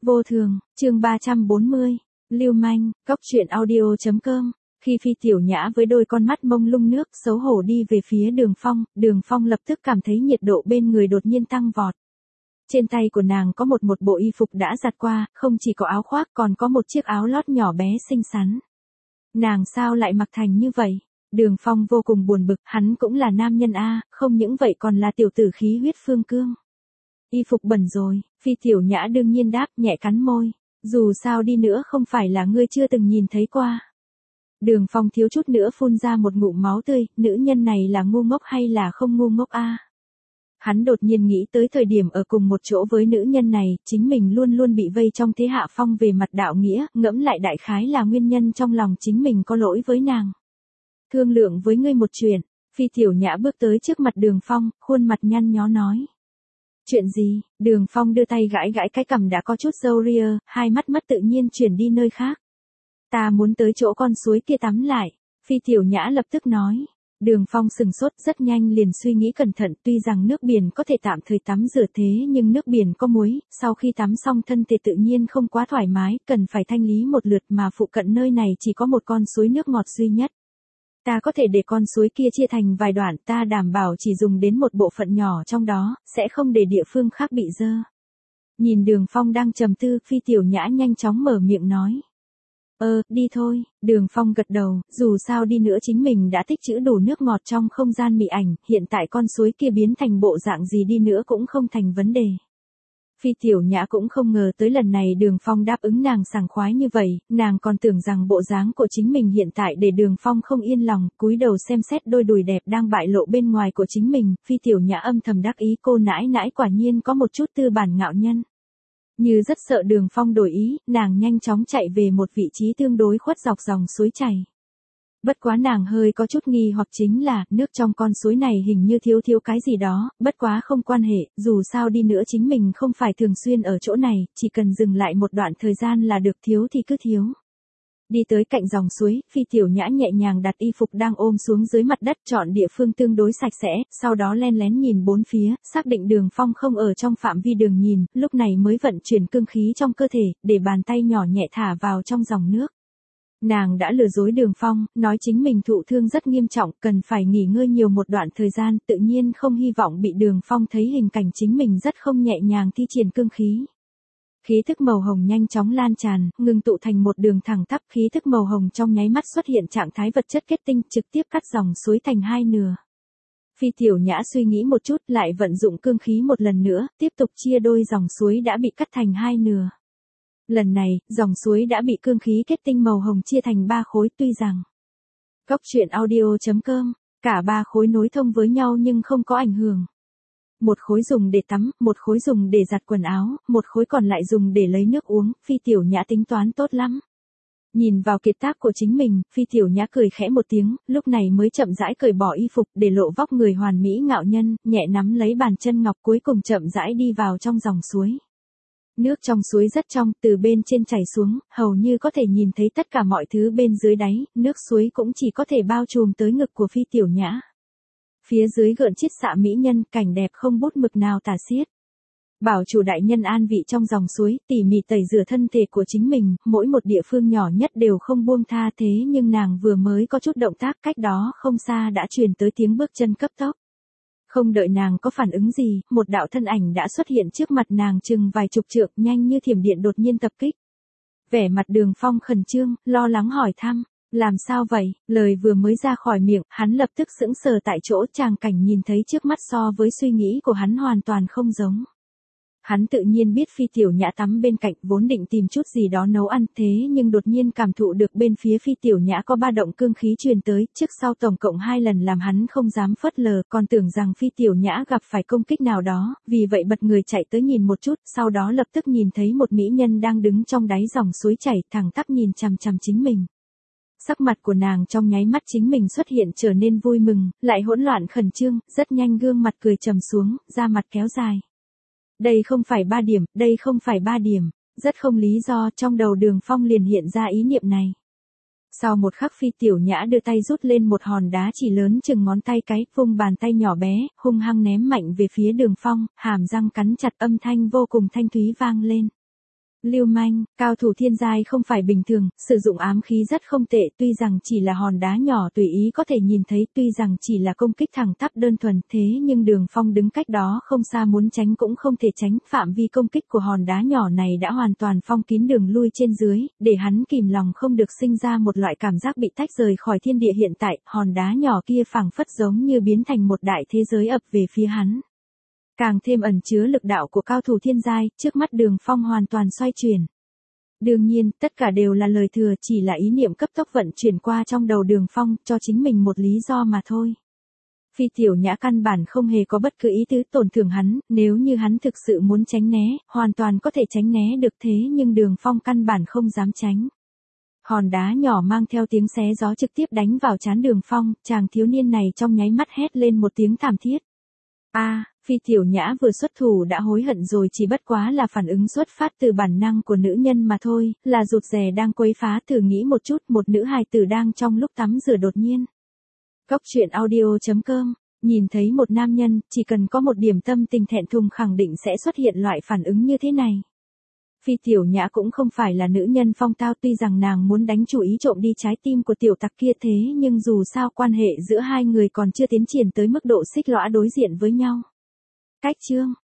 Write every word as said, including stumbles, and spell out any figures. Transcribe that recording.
Vô thường, chương ba trăm bốn mươi, lưu manh, góc truyện audio.com. Khi Phi Tiểu Nhã với đôi con mắt mông lung nước xấu hổ đi về phía Đường Phong, Đường Phong lập tức cảm thấy nhiệt độ bên người đột nhiên tăng vọt. Trên tay của nàng có một một bộ y phục đã giặt qua, không chỉ có áo khoác còn có một chiếc áo lót nhỏ bé xinh xắn. Nàng sao lại mặc thành như vậy? Đường Phong vô cùng buồn bực, hắn cũng là nam nhân a, không những vậy còn là tiểu tử khí huyết phương cương. Y phục bẩn rồi, Phi Tiểu Nhã đương nhiên đáp, nhẹ cắn môi. Dù sao đi nữa không phải là ngươi chưa từng nhìn thấy qua. Đường Phong thiếu chút nữa phun ra một ngụm máu tươi, nữ nhân này là ngu ngốc hay là không ngu ngốc a? Hắn đột nhiên nghĩ tới thời điểm ở cùng một chỗ với nữ nhân này, chính mình luôn luôn bị vây trong thế hạ phong về mặt đạo nghĩa, ngẫm lại đại khái là nguyên nhân trong lòng chính mình có lỗi với nàng. Thương lượng với ngươi một chuyện, Phi Tiểu Nhã bước tới trước mặt Đường Phong, khuôn mặt nhăn nhó nói. Chuyện gì? Đường Phong đưa tay gãi gãi cái cằm đã có chút râu ria, hai mắt mắt tự nhiên chuyển đi nơi khác. Ta muốn tới chỗ con suối kia tắm lại, Phi Tiểu Nhã lập tức nói. Đường Phong sừng sốt rất nhanh liền suy nghĩ cẩn thận, tuy rằng nước biển có thể tạm thời tắm rửa thế nhưng nước biển có muối, sau khi tắm xong thân thể tự nhiên không quá thoải mái, cần phải thanh lý một lượt mà phụ cận nơi này chỉ có một con suối nước ngọt duy nhất. Ta có thể để con suối kia chia thành vài đoạn, ta đảm bảo chỉ dùng đến một bộ phận nhỏ trong đó, sẽ không để địa phương khác bị dơ. Nhìn Đường Phong đang trầm tư, Phi Tiểu Nhã nhanh chóng mở miệng nói. Ờ, đi thôi, Đường Phong gật đầu, dù sao đi nữa chính mình đã tích trữ đủ nước ngọt trong không gian mị ảnh, hiện tại con suối kia biến thành bộ dạng gì đi nữa cũng không thành vấn đề. Phi Tiểu Nhã cũng không ngờ tới lần này Đường Phong đáp ứng nàng sảng khoái như vậy, nàng còn tưởng rằng bộ dáng của chính mình hiện tại để Đường Phong không yên lòng, cúi đầu xem xét đôi đùi đẹp đang bại lộ bên ngoài của chính mình, Phi Tiểu Nhã âm thầm đắc ý cô nãi nãi quả nhiên có một chút tư bản ngạo nhân. Như rất sợ Đường Phong đổi ý, nàng nhanh chóng chạy về một vị trí tương đối khuất dọc dòng suối chảy. Bất quá nàng hơi có chút nghi hoặc chính là, nước trong con suối này hình như thiếu thiếu cái gì đó, bất quá không quan hệ, dù sao đi nữa chính mình không phải thường xuyên ở chỗ này, chỉ cần dừng lại một đoạn thời gian là được, thiếu thì cứ thiếu. Đi tới cạnh dòng suối, Phi Tiểu Nhã nhẹ nhàng đặt y phục đang ôm xuống dưới mặt đất, chọn địa phương tương đối sạch sẽ, sau đó len lén nhìn bốn phía, xác định Đường Phong không ở trong phạm vi đường nhìn, lúc này mới vận chuyển cương khí trong cơ thể, để bàn tay nhỏ nhẹ thả vào trong dòng nước. Nàng đã lừa dối Đường Phong, nói chính mình thụ thương rất nghiêm trọng, cần phải nghỉ ngơi nhiều một đoạn thời gian, tự nhiên không hy vọng bị Đường Phong thấy hình cảnh chính mình rất không nhẹ nhàng thi triển cương khí. Khí thức màu hồng nhanh chóng lan tràn, ngừng tụ thành một đường thẳng tắp, khí thức màu hồng trong nháy mắt xuất hiện trạng thái vật chất kết tinh, trực tiếp cắt dòng suối thành hai nửa. Phi Tiểu Nhã suy nghĩ một chút, lại vận dụng cương khí một lần nữa, tiếp tục chia đôi dòng suối đã bị cắt thành hai nửa. Lần này, dòng suối đã bị cương khí kết tinh màu hồng chia thành ba khối, tuy rằng góc truyện audio.com, cả ba khối nối thông với nhau nhưng không có ảnh hưởng. Một khối dùng để tắm, một khối dùng để giặt quần áo, một khối còn lại dùng để lấy nước uống, Phi Tiểu Nhã tính toán tốt lắm. Nhìn vào kiệt tác của chính mình, Phi Tiểu Nhã cười khẽ một tiếng, lúc này mới chậm rãi cởi bỏ y phục để lộ vóc người hoàn mỹ ngạo nhân, nhẹ nắm lấy bàn chân ngọc cuối cùng chậm rãi đi vào trong dòng suối. Nước trong suối rất trong, từ bên trên chảy xuống, hầu như có thể nhìn thấy tất cả mọi thứ bên dưới đáy, nước suối cũng chỉ có thể bao trùm tới ngực của Phi Tiểu Nhã. Phía dưới gợn chiết xạ mỹ nhân, cảnh đẹp không bút mực nào tả xiết. Bảo chủ đại nhân an vị trong dòng suối, tỉ mỉ tẩy rửa thân thể của chính mình, mỗi một địa phương nhỏ nhất đều không buông tha, thế nhưng nàng vừa mới có chút động tác, cách đó không xa đã truyền tới tiếng bước chân cấp tốc. Không đợi nàng có phản ứng gì, một đạo thân ảnh đã xuất hiện trước mặt nàng chừng vài chục trượng, nhanh như thiểm điện đột nhiên tập kích. Vẻ mặt Đường Phong khẩn trương, lo lắng hỏi thăm. Làm sao vậy? Lời vừa mới ra khỏi miệng, hắn lập tức sững sờ tại chỗ, tràng cảnh nhìn thấy trước mắt so với suy nghĩ của hắn hoàn toàn không giống. Hắn tự nhiên biết Phi Tiểu Nhã tắm bên cạnh, vốn định tìm chút gì đó nấu ăn, thế nhưng đột nhiên cảm thụ được bên phía Phi Tiểu Nhã có ba động cương khí truyền tới, trước sau tổng cộng hai lần làm hắn không dám phớt lờ, còn tưởng rằng Phi Tiểu Nhã gặp phải công kích nào đó, vì vậy bật người chạy tới nhìn một chút, sau đó lập tức nhìn thấy một mỹ nhân đang đứng trong đáy dòng suối chảy, thẳng tắp nhìn chằm chằm chính mình. Sắc mặt của nàng trong nháy mắt chính mình xuất hiện trở nên vui mừng, lại hỗn loạn khẩn trương, rất nhanh gương mặt cười trầm xuống, da mặt kéo dài. Đây không phải ba điểm, đây không phải ba điểm, rất không lý do, trong đầu Đường Phong liền hiện ra ý niệm này. Sau một khắc Phi Tiểu Nhã đưa tay rút lên một hòn đá chỉ lớn chừng ngón tay cái, vung bàn tay nhỏ bé, hung hăng ném mạnh về phía Đường Phong, hàm răng cắn chặt, âm thanh vô cùng thanh thúy vang lên. Lưu manh, cao thủ thiên giai không phải bình thường, sử dụng ám khí rất không tệ, tuy rằng chỉ là hòn đá nhỏ tùy ý có thể nhìn thấy, tuy rằng chỉ là công kích thẳng tắp đơn thuần, thế nhưng Đường Phong đứng cách đó không xa muốn tránh cũng không thể tránh, phạm vi công kích của hòn đá nhỏ này đã hoàn toàn phong kín đường lui trên dưới, để hắn kìm lòng không được sinh ra một loại cảm giác bị tách rời khỏi thiên địa hiện tại, hòn đá nhỏ kia phảng phất giống như biến thành một đại thế giới ập về phía hắn. Càng thêm ẩn chứa lực đạo của cao thủ thiên giai, trước mắt Đường Phong hoàn toàn xoay chuyển. Đương nhiên, tất cả đều là lời thừa, chỉ là ý niệm cấp tốc vận chuyển qua trong đầu Đường Phong, cho chính mình một lý do mà thôi. Phi Tiểu Nhã căn bản không hề có bất cứ ý tứ tổn thương hắn, nếu như hắn thực sự muốn tránh né, hoàn toàn có thể tránh né được, thế nhưng Đường Phong căn bản không dám tránh. Hòn đá nhỏ mang theo tiếng xé gió trực tiếp đánh vào trán Đường Phong, chàng thiếu niên này trong nháy mắt hét lên một tiếng thảm thiết. A, Phi Tiểu Nhã vừa xuất thủ đã hối hận rồi, chỉ bất quá là phản ứng xuất phát từ bản năng của nữ nhân mà thôi, là rụt rè đang quấy phá, thử nghĩ một chút, một nữ hài tử đang trong lúc tắm rửa đột nhiên. Cốc truyện audio chấm com, nhìn thấy một nam nhân, chỉ cần có một điểm tâm tình thẹn thùng khẳng định sẽ xuất hiện loại phản ứng như thế này. Phi Tiểu Nhã cũng không phải là nữ nhân phong tao, tuy rằng nàng muốn đánh chủ ý trộm đi trái tim của tiểu tặc kia, thế nhưng dù sao quan hệ giữa hai người còn chưa tiến triển tới mức độ xích lõa đối diện với nhau. Cách chương